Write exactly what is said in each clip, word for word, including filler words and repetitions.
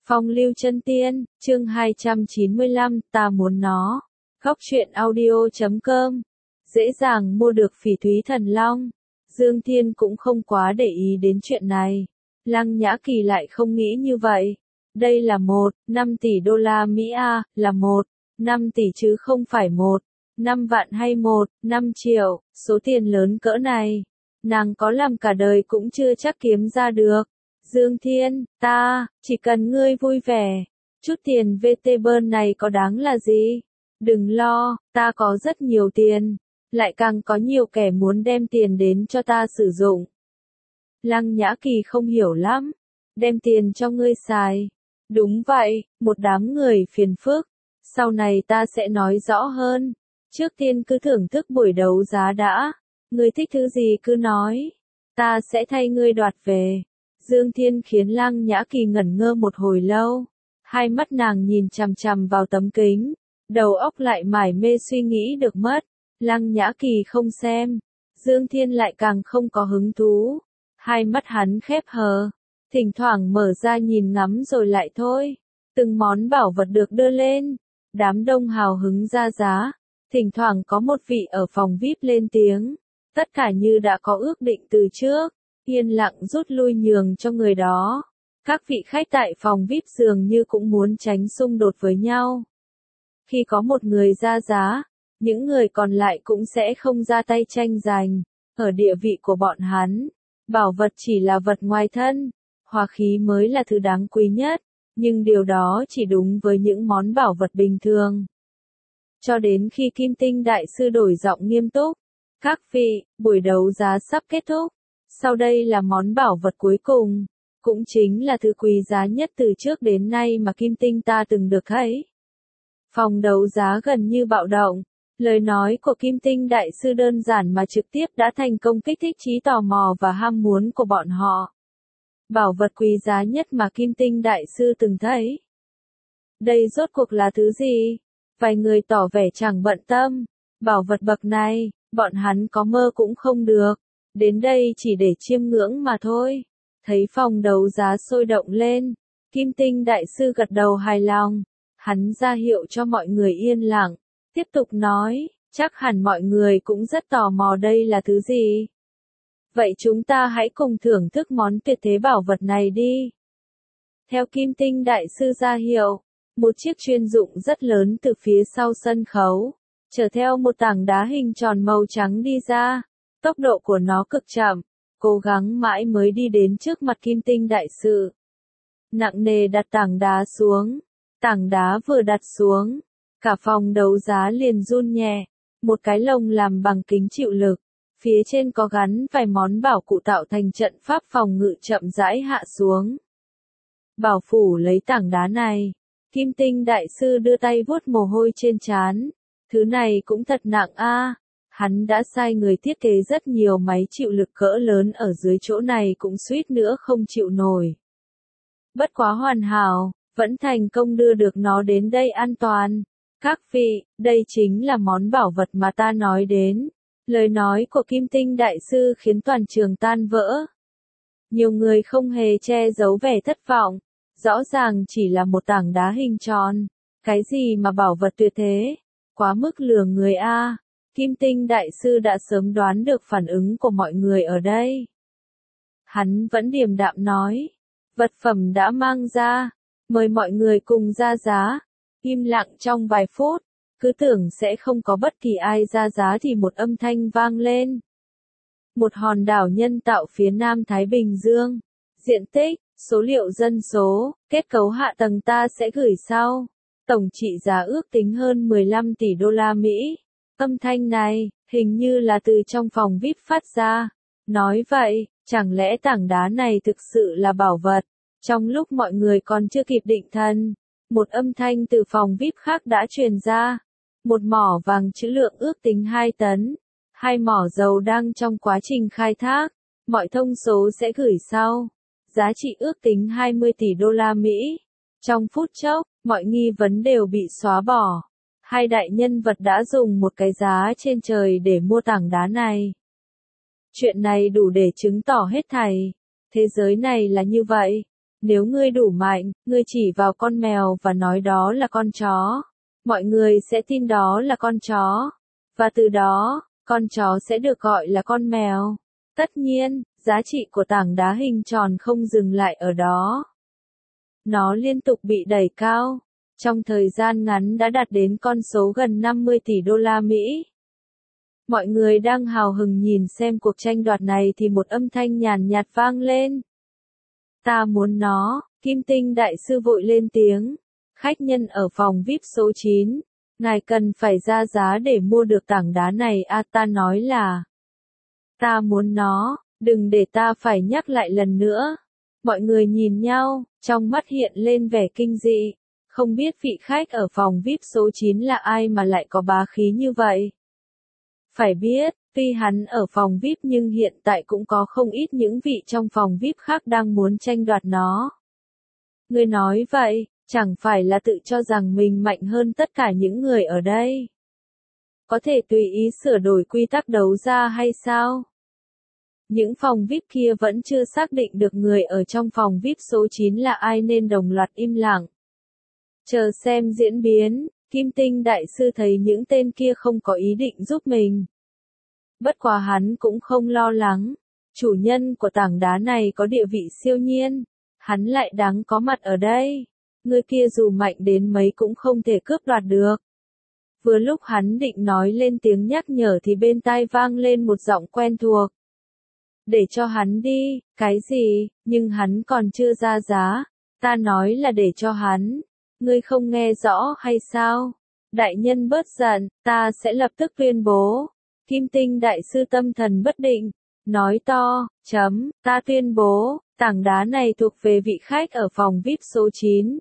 Phong lưu chân tiên, chương hai trăm chín mươi lăm, ta muốn nó. Góc truyện audio chấm com. Dễ dàng mua được phỉ thúy thần long. Dương Thiên cũng không quá để ý đến chuyện này. Lăng Nhã Kỳ lại không nghĩ như vậy. Đây là một, năm tỷ đô la Mỹ a, là một, năm tỷ chứ không phải một, năm vạn hay một, năm triệu, số tiền lớn cỡ này. Nàng có làm cả đời cũng chưa chắc kiếm ra được. Dương Thiên, ta, chỉ cần ngươi vui vẻ. Chút tiền vê tê bơn này có đáng là gì? Đừng lo, ta có rất nhiều tiền. Lại càng có nhiều kẻ muốn đem tiền đến cho ta sử dụng. Lăng Nhã Kỳ không hiểu lắm. Đem tiền cho ngươi xài. Đúng vậy, một đám người phiền phức. Sau này ta sẽ nói rõ hơn. Trước tiên cứ thưởng thức buổi đấu giá đã. Ngươi thích thứ gì cứ nói. Ta sẽ thay ngươi đoạt về. Dương Thiên khiến Lăng Nhã Kỳ ngẩn ngơ một hồi lâu. Hai mắt nàng nhìn chằm chằm vào tấm kính. Đầu óc lại mải mê suy nghĩ được mất. Lăng Nhã Kỳ không xem. Dương Thiên lại càng không có hứng thú. Hai mắt hắn khép hờ. Thỉnh thoảng mở ra nhìn ngắm rồi lại thôi. Từng món bảo vật được đưa lên. Đám đông hào hứng ra giá. Thỉnh thoảng có một vị ở phòng vi ai pi lên tiếng. Tất cả như đã có ước định từ trước. Yên lặng rút lui nhường cho người đó. Các vị khách tại phòng vi ai pi dường như cũng muốn tránh xung đột với nhau. Khi có một người ra giá, những người còn lại cũng sẽ không ra tay tranh giành. Ở địa vị của bọn hắn, bảo vật chỉ là vật ngoài thân, hòa khí mới là thứ đáng quý nhất, nhưng điều đó chỉ đúng với những món bảo vật bình thường. Cho đến khi Kim Tinh Đại Sư đổi giọng nghiêm túc, các vị, buổi đấu giá sắp kết thúc. Sau đây là món bảo vật cuối cùng, cũng chính là thứ quý giá nhất từ trước đến nay mà Kim Tinh ta từng được thấy. Phòng đấu giá gần như bạo động, lời nói của Kim Tinh Đại Sư đơn giản mà trực tiếp đã thành công kích thích trí tò mò và ham muốn của bọn họ. Bảo vật quý giá nhất mà Kim Tinh Đại Sư từng thấy. Đây rốt cuộc là thứ gì? Vài người tỏ vẻ chẳng bận tâm. Bảo vật bậc này, bọn hắn có mơ cũng không được. Đến đây chỉ để chiêm ngưỡng mà thôi. Thấy phòng đấu giá sôi động lên. Kim Tinh Đại Sư gật đầu hài lòng. Hắn ra hiệu cho mọi người yên lặng. Tiếp tục nói, chắc hẳn mọi người cũng rất tò mò đây là thứ gì. Vậy chúng ta hãy cùng thưởng thức món tuyệt thế bảo vật này đi. Theo Kim Tinh Đại Sư ra hiệu, một chiếc chuyên dụng rất lớn từ phía sau sân khấu, chở theo một tảng đá hình tròn màu trắng đi ra. Tốc độ của nó cực chậm, cố gắng mãi mới đi đến trước mặt Kim Tinh Đại Sư. Nặng nề đặt tảng đá xuống. Tảng đá vừa đặt xuống, cả phòng đấu giá liền run nhẹ. Một cái lồng làm bằng kính chịu lực, phía trên có gắn vài món bảo cụ tạo thành trận pháp phòng ngự chậm rãi hạ xuống. Bảo phủ lấy tảng đá này, Kim Tinh Đại Sư đưa tay vuốt mồ hôi trên trán. Thứ này cũng thật nặng a. Hắn đã sai người thiết kế rất nhiều máy chịu lực cỡ lớn ở dưới chỗ này cũng suýt nữa không chịu nổi. Bất quá hoàn hảo, vẫn thành công đưa được nó đến đây an toàn. Các vị, đây chính là món bảo vật mà ta nói đến. Lời nói của Kim Tinh Đại Sư khiến toàn trường tan vỡ. Nhiều người không hề che giấu vẻ thất vọng. Rõ ràng chỉ là một tảng đá hình tròn. Cái gì mà bảo vật tuyệt thế? Quá mức lừa người a. Kim Tinh Đại Sư đã sớm đoán được phản ứng của mọi người ở đây. Hắn vẫn điềm đạm nói. Vật phẩm đã mang ra. Mời mọi người cùng ra giá. Im lặng trong vài phút. Cứ tưởng sẽ không có bất kỳ ai ra giá thì một âm thanh vang lên. Một hòn đảo nhân tạo phía nam Thái Bình Dương. Diện tích, số liệu dân số, kết cấu hạ tầng ta sẽ gửi sau. Tổng trị giá ước tính hơn mười lăm tỷ đô la Mỹ. Âm thanh này, hình như là từ trong phòng vi ai pi phát ra. Nói vậy, chẳng lẽ tảng đá này thực sự là bảo vật? Trong lúc mọi người còn chưa kịp định thần, một âm thanh từ phòng vi ai pi khác đã truyền ra. Một mỏ vàng trữ lượng ước tính hai tấn. Hai mỏ dầu đang trong quá trình khai thác. Mọi thông số sẽ gửi sau. Giá trị ước tính hai mươi tỷ đô la Mỹ. Trong phút chốc, mọi nghi vấn đều bị xóa bỏ. Hai đại nhân vật đã dùng một cái giá trên trời để mua tảng đá này. Chuyện này đủ để chứng tỏ hết thảy. Thế giới này là như vậy. Nếu ngươi đủ mạnh, ngươi chỉ vào con mèo và nói đó là con chó. Mọi người sẽ tin đó là con chó. Và từ đó, con chó sẽ được gọi là con mèo. Tất nhiên, giá trị của tảng đá hình tròn không dừng lại ở đó. Nó liên tục bị đẩy cao. Trong thời gian ngắn đã đạt đến con số gần năm mươi tỷ đô la Mỹ. Mọi người đang hào hứng nhìn xem cuộc tranh đoạt này thì một âm thanh nhàn nhạt vang lên. Ta muốn nó, Kim Tinh đại sư vội lên tiếng. Khách nhân ở phòng vi ai pi số chín, ngài cần phải ra giá để mua được tảng đá này à, ta nói là. Ta muốn nó, đừng để ta phải nhắc lại lần nữa. Mọi người nhìn nhau, trong mắt hiện lên vẻ kinh dị. Không biết vị khách ở phòng vi ai pi số chín là ai mà lại có bá khí như vậy. Phải biết, tuy hắn ở phòng vi ai pi nhưng hiện tại cũng có không ít những vị trong phòng vi ai pi khác đang muốn tranh đoạt nó. Người nói vậy, chẳng phải là tự cho rằng mình mạnh hơn tất cả những người ở đây. Có thể tùy ý sửa đổi quy tắc đấu ra hay sao? Những phòng vi ai pi kia vẫn chưa xác định được người ở trong phòng vi ai pi số chín là ai nên đồng loạt im lặng. Chờ xem diễn biến, Kim Tinh đại sư thấy những tên kia không có ý định giúp mình. Bất quá hắn cũng không lo lắng. Chủ nhân của tảng đá này có địa vị siêu nhiên. Hắn lại đáng có mặt ở đây. Người kia dù mạnh đến mấy cũng không thể cướp đoạt được. Vừa lúc hắn định nói lên tiếng nhắc nhở thì bên tai vang lên một giọng quen thuộc. Để cho hắn đi, cái gì, nhưng hắn còn chưa ra giá. Ta nói là để cho hắn. Ngươi không nghe rõ hay sao? Đại nhân bớt giận, ta sẽ lập tức tuyên bố. Kim Tinh đại sư tâm thần bất định, nói to, chấm, ta tuyên bố, tảng đá này thuộc về vị khách ở phòng vi ai pi số chín.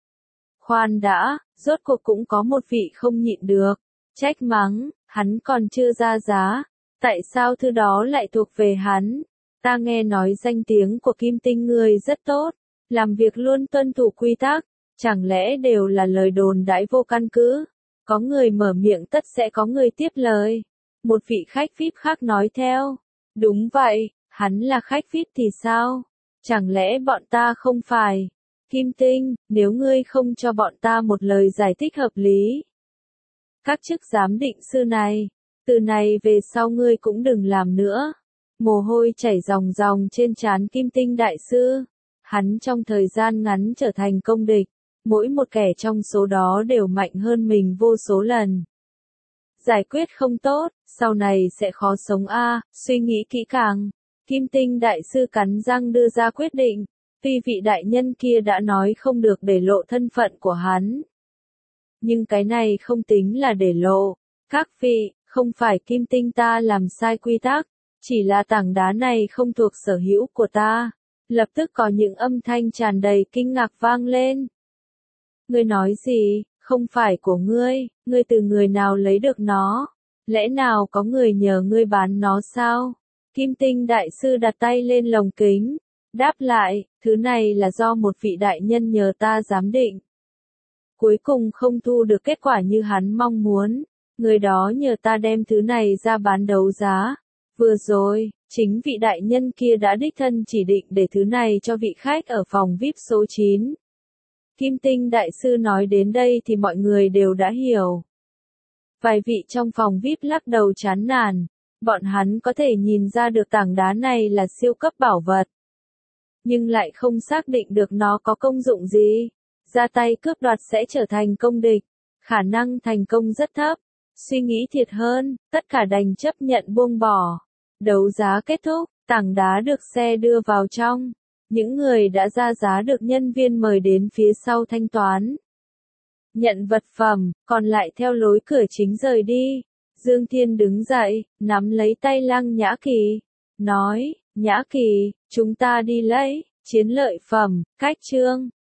Khoan đã, rốt cuộc cũng có một vị không nhịn được, trách mắng, hắn còn chưa ra giá, tại sao thứ đó lại thuộc về hắn? Ta nghe nói danh tiếng của Kim Tinh người rất tốt, làm việc luôn tuân thủ quy tắc, chẳng lẽ đều là lời đồn đãi vô căn cứ? Có người mở miệng tất sẽ có người tiếp lời. Một vị khách vi ai pi khác nói theo. Đúng vậy, hắn là khách vi ai pi thì sao? Chẳng lẽ bọn ta không phải? Kim Tinh, nếu ngươi không cho bọn ta một lời giải thích hợp lý. Các chức giám định sư này, từ này về sau ngươi cũng đừng làm nữa. Mồ hôi chảy ròng ròng trên trán Kim Tinh đại sư. Hắn trong thời gian ngắn trở thành công địch. Mỗi một kẻ trong số đó đều mạnh hơn mình vô số lần. Giải quyết không tốt, sau này sẽ khó sống a, à, suy nghĩ kỹ càng. Kim Tinh đại sư cắn răng đưa ra quyết định, tuy vị đại nhân kia đã nói không được để lộ thân phận của hắn. Nhưng cái này không tính là để lộ. Các vị, không phải Kim Tinh ta làm sai quy tắc, chỉ là tảng đá này không thuộc sở hữu của ta. Lập tức có những âm thanh tràn đầy kinh ngạc vang lên. Ngươi nói gì, không phải của ngươi, ngươi từ người nào lấy được nó? Lẽ nào có người nhờ ngươi bán nó sao? Kim Tinh đại sư đặt tay lên lồng kính, đáp lại, thứ này là do một vị đại nhân nhờ ta giám định. Cuối cùng không thu được kết quả như hắn mong muốn, người đó nhờ ta đem thứ này ra bán đấu giá. Vừa rồi, chính vị đại nhân kia đã đích thân chỉ định để thứ này cho vị khách ở phòng vi ai pi số chín. Kim Tinh đại sư nói đến đây thì mọi người đều đã hiểu. Vài vị trong phòng vi ai pi lắc đầu chán nản, bọn hắn có thể nhìn ra được tảng đá này là siêu cấp bảo vật. Nhưng lại không xác định được nó có công dụng gì. Ra tay cướp đoạt sẽ trở thành công địch. Khả năng thành công rất thấp. Suy nghĩ thiệt hơn, tất cả đành chấp nhận buông bỏ. Đấu giá kết thúc, tảng đá được xe đưa vào trong. Những người đã ra giá được nhân viên mời đến phía sau thanh toán. Nhận vật phẩm, còn lại theo lối cửa chính rời đi. Dương Thiên đứng dậy, nắm lấy tay Lăng Nhã Kỳ. Nói, Nhã Kỳ, chúng ta đi lấy, chiến lợi phẩm, cách chương.